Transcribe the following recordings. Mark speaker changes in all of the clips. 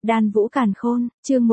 Speaker 1: Đan Vũ Càn Khôn, chương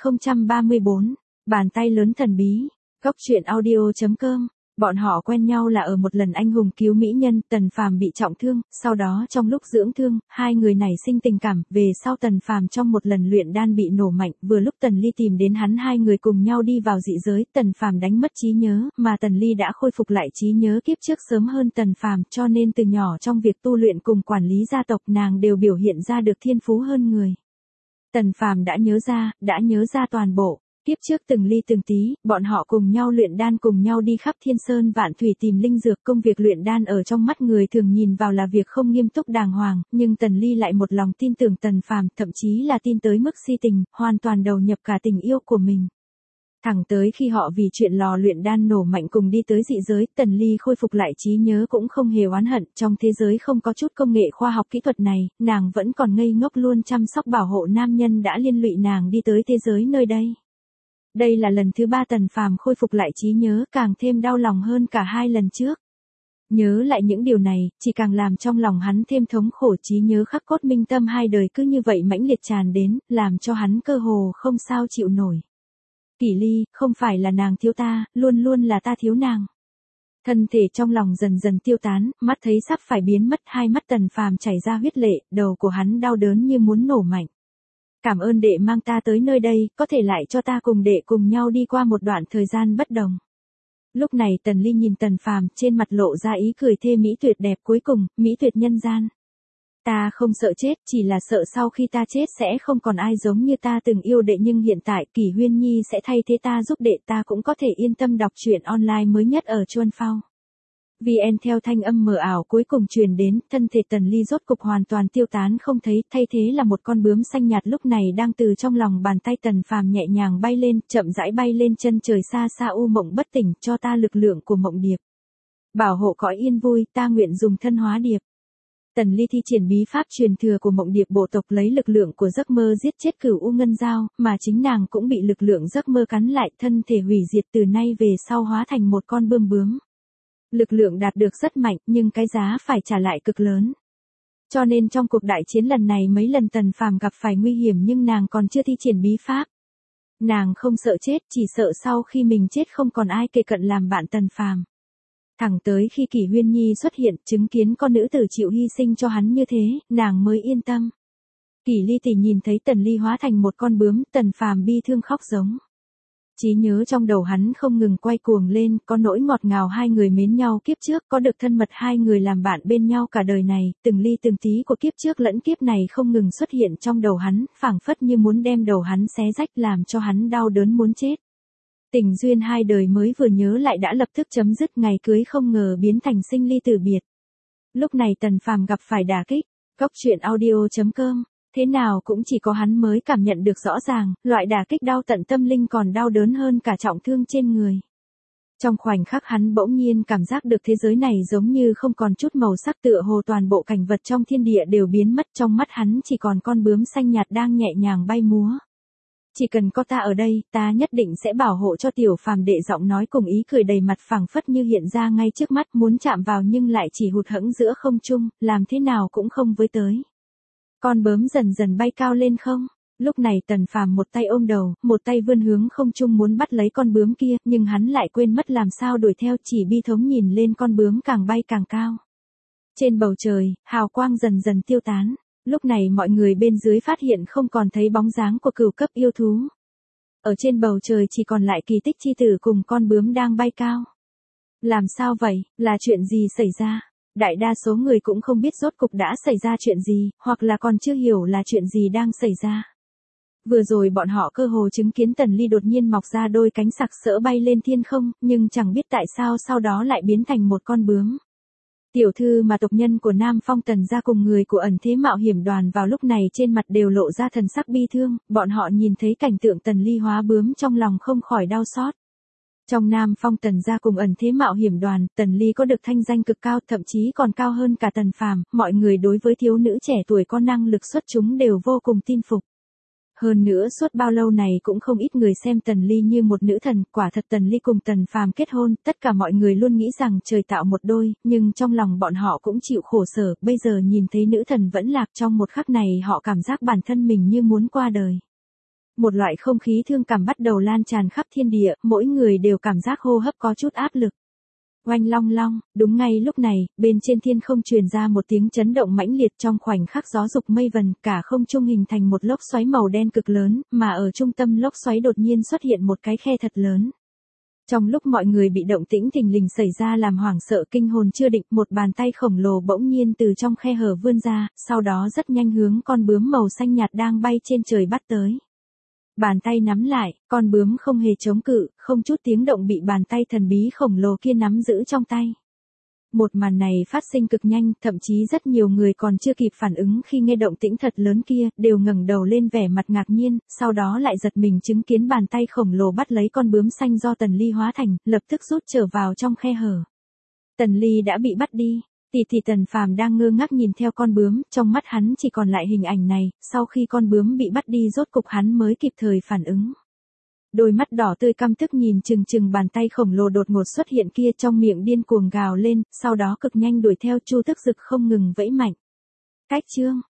Speaker 1: 1034, bàn tay lớn thần bí, góc truyện audio.com. Bọn họ quen nhau là ở một lần anh hùng cứu mỹ nhân, Tần Phàm bị trọng thương, sau đó trong lúc dưỡng thương, hai người nảy sinh tình cảm, về sau Tần Phàm trong một lần luyện đan bị nổ mạnh, vừa lúc Tần Ly tìm đến hắn, hai người cùng nhau đi vào dị giới, Tần Phàm đánh mất trí nhớ, mà Tần Ly đã khôi phục lại trí nhớ kiếp trước sớm hơn Tần Phàm, cho nên từ nhỏ trong việc tu luyện cùng quản lý gia tộc nàng đều biểu hiện ra được thiên phú hơn người. Tần Phàm đã nhớ ra toàn bộ. Tiếp trước từng ly từng tí, bọn họ cùng nhau luyện đan, cùng nhau đi khắp thiên sơn vạn thủy tìm linh dược. Công việc luyện đan ở trong mắt người thường nhìn vào là việc không nghiêm túc đàng hoàng, nhưng Tần Ly lại một lòng tin tưởng Tần Phàm, thậm chí là tin tới mức si tình, hoàn toàn đầu nhập cả tình yêu của mình. Thẳng tới khi họ vì chuyện lò luyện đan nổ mạnh cùng đi tới dị giới, Tần Ly khôi phục lại trí nhớ cũng không hề oán hận, trong thế giới không có chút công nghệ khoa học kỹ thuật này, nàng vẫn còn ngây ngốc luôn chăm sóc bảo hộ nam nhân đã liên lụy nàng đi tới thế giới nơi đây. Đây là lần thứ 3 Tần Phàm khôi phục lại trí nhớ, càng thêm đau lòng hơn cả hai lần trước. Nhớ lại những điều này, chỉ càng làm trong lòng hắn thêm thống khổ, trí nhớ khắc cốt minh tâm hai đời cứ như vậy mãnh liệt tràn đến, làm cho hắn cơ hồ không sao chịu nổi. Kỷ Ly, không phải là nàng thiếu ta, luôn luôn là ta thiếu nàng. Thân thể trong lòng dần dần tiêu tán, mắt thấy sắp phải biến mất, hai mắt Tần Phàm chảy ra huyết lệ, đầu của hắn đau đớn như muốn nổ mạnh. Cảm ơn đệ mang ta tới nơi đây, có thể lại cho ta cùng đệ cùng nhau đi qua một đoạn thời gian bất đồng. Lúc này Tần Ly nhìn Tần Phàm, trên mặt lộ ra ý cười thê mỹ tuyệt đẹp, cuối cùng, mỹ tuyệt nhân gian. Ta không sợ chết, chỉ là sợ sau khi ta chết sẽ không còn ai giống như ta từng yêu đệ, nhưng hiện tại Kỷ Huyên Nhi sẽ thay thế ta giúp đệ, ta cũng có thể yên tâm đọc truyện online mới nhất ở Chuan Phao. VN theo thanh âm mờ ảo cuối cùng truyền đến, thân thể Tần Ly rốt cục hoàn toàn tiêu tán không thấy, thay thế là một con bướm xanh nhạt lúc này đang từ trong lòng bàn tay Tần Phàm nhẹ nhàng bay lên, chậm rãi bay lên chân trời xa xa. U Mộng bất tỉnh, cho ta lực lượng của Mộng Điệp. Bảo hộ cõi yên vui, ta nguyện dùng thân hóa điệp. Tần Ly thi triển bí pháp truyền thừa của Mộng Điệp bộ tộc, lấy lực lượng của giấc mơ giết chết Cửu U Ngân Dao, mà chính nàng cũng bị lực lượng giấc mơ cắn lại, thân thể hủy diệt, từ nay về sau hóa thành một con bươm bướm. Lực lượng đạt được rất mạnh, nhưng cái giá phải trả lại cực lớn. Cho nên trong cuộc đại chiến lần này mấy lần Tần Phàm gặp phải nguy hiểm nhưng nàng còn chưa thi triển bí pháp. Nàng không sợ chết, chỉ sợ sau khi mình chết không còn ai kề cận làm bạn Tần Phàm. Thẳng tới khi Kỷ Huyên Nhi xuất hiện, chứng kiến con nữ tử chịu hy sinh cho hắn như thế, nàng mới yên tâm. Kỷ Ly tỷ nhìn thấy Tần Ly hóa thành một con bướm, Tần Phàm bi thương khóc giống. Trí nhớ trong đầu hắn không ngừng quay cuồng lên, có nỗi ngọt ngào hai người mến nhau kiếp trước, có được thân mật hai người làm bạn bên nhau cả đời này, từng ly từng tí của kiếp trước lẫn kiếp này không ngừng xuất hiện trong đầu hắn, phảng phất như muốn đem đầu hắn xé rách, làm cho hắn đau đớn muốn chết. Tình duyên hai đời mới vừa nhớ lại đã lập tức chấm dứt, ngày cưới không ngờ biến thành sinh ly tử biệt. Lúc này Tần Phàm gặp phải đả kích, góc truyện audio.com. Thế nào cũng chỉ có hắn mới cảm nhận được rõ ràng, loại đả kích đau tận tâm linh còn đau đớn hơn cả trọng thương trên người. Trong khoảnh khắc hắn bỗng nhiên cảm giác được thế giới này giống như không còn chút màu sắc, tựa hồ toàn bộ cảnh vật trong thiên địa đều biến mất, trong mắt hắn chỉ còn con bướm xanh nhạt đang nhẹ nhàng bay múa. Chỉ cần có ta ở đây, ta nhất định sẽ bảo hộ cho Tiểu Phàm đệ, giọng nói cùng ý cười đầy mặt phảng phất như hiện ra ngay trước mắt, muốn chạm vào nhưng lại chỉ hụt hẫng giữa không trung, làm thế nào cũng không với tới. Con bướm dần dần bay cao lên không. Lúc này Tần Phàm một tay ôm đầu, một tay vươn hướng không trung muốn bắt lấy con bướm kia, nhưng hắn lại quên mất làm sao đuổi theo, chỉ bi thống nhìn lên con bướm càng bay càng cao. Trên bầu trời, hào quang dần dần tiêu tán. Lúc này mọi người bên dưới phát hiện không còn thấy bóng dáng của cửu cấp yêu thú. Ở trên bầu trời chỉ còn lại Kỳ Tích chi tử cùng con bướm đang bay cao. Làm sao vậy, là chuyện gì xảy ra? Đại đa số người cũng không biết rốt cục đã xảy ra chuyện gì, hoặc là còn chưa hiểu là chuyện gì đang xảy ra. Vừa rồi bọn họ cơ hồ chứng kiến Tần Ly đột nhiên mọc ra đôi cánh sặc sỡ bay lên thiên không, nhưng chẳng biết tại sao sau đó lại biến thành một con bướm. Tiểu thư mà tộc nhân của Nam Phong Tần gia cùng người của Ẩn Thế Mạo Hiểm đoàn vào lúc này trên mặt đều lộ ra thần sắc bi thương, bọn họ nhìn thấy cảnh tượng Tần Ly hóa bướm trong lòng không khỏi đau xót. Trong Nam Phong Tần gia cùng Ẩn Thế Mạo Hiểm đoàn, Tần Ly có được thanh danh cực cao, thậm chí còn cao hơn cả Tần Phàm, mọi người đối với thiếu nữ trẻ tuổi có năng lực xuất chúng đều vô cùng tin phục. Hơn nữa suốt bao lâu này cũng không ít người xem Tần Ly như một nữ thần, quả thật Tần Ly cùng Tần Phàm kết hôn, tất cả mọi người luôn nghĩ rằng trời tạo một đôi, nhưng trong lòng bọn họ cũng chịu khổ sở, bây giờ nhìn thấy nữ thần vẫn lạc trong một khắc này họ cảm giác bản thân mình như muốn qua đời. Một loại không khí thương cảm bắt đầu lan tràn khắp thiên địa, mỗi người đều cảm giác hô hấp có chút áp lực. Oanh long long, đúng ngay lúc này, bên trên thiên không truyền ra một tiếng chấn động mãnh liệt trong khoảnh khắc gió dục mây vần, cả không trung hình thành một lốc xoáy màu đen cực lớn, mà ở trung tâm lốc xoáy đột nhiên xuất hiện một cái khe thật lớn. Trong lúc mọi người bị động tĩnh thình lình xảy ra làm hoảng sợ kinh hồn chưa định, một bàn tay khổng lồ bỗng nhiên từ trong khe hở vươn ra, sau đó rất nhanh hướng con bướm màu xanh nhạt đang bay trên trời bắt tới. Bàn tay nắm lại, con bướm không hề chống cự, không chút tiếng động bị bàn tay thần bí khổng lồ kia nắm giữ trong tay. Một màn này phát sinh cực nhanh, thậm chí rất nhiều người còn chưa kịp phản ứng khi nghe động tĩnh thật lớn kia, đều ngẩng đầu lên vẻ mặt ngạc nhiên, sau đó lại giật mình chứng kiến bàn tay khổng lồ bắt lấy con bướm xanh do Tần Ly hóa thành, lập tức rút trở vào trong khe hở. Tần Ly đã bị bắt đi. Thì Tần Phàm đang ngơ ngác nhìn theo con bướm, trong mắt hắn chỉ còn lại hình ảnh này, sau khi con bướm bị bắt đi rốt cục hắn mới kịp thời phản ứng. Đôi mắt đỏ tươi căm tức nhìn chừng chừng bàn tay khổng lồ đột ngột xuất hiện kia, trong miệng điên cuồng gào lên, sau đó cực nhanh đuổi theo, Chu Tức Dực không ngừng vẫy mạnh. Cách chương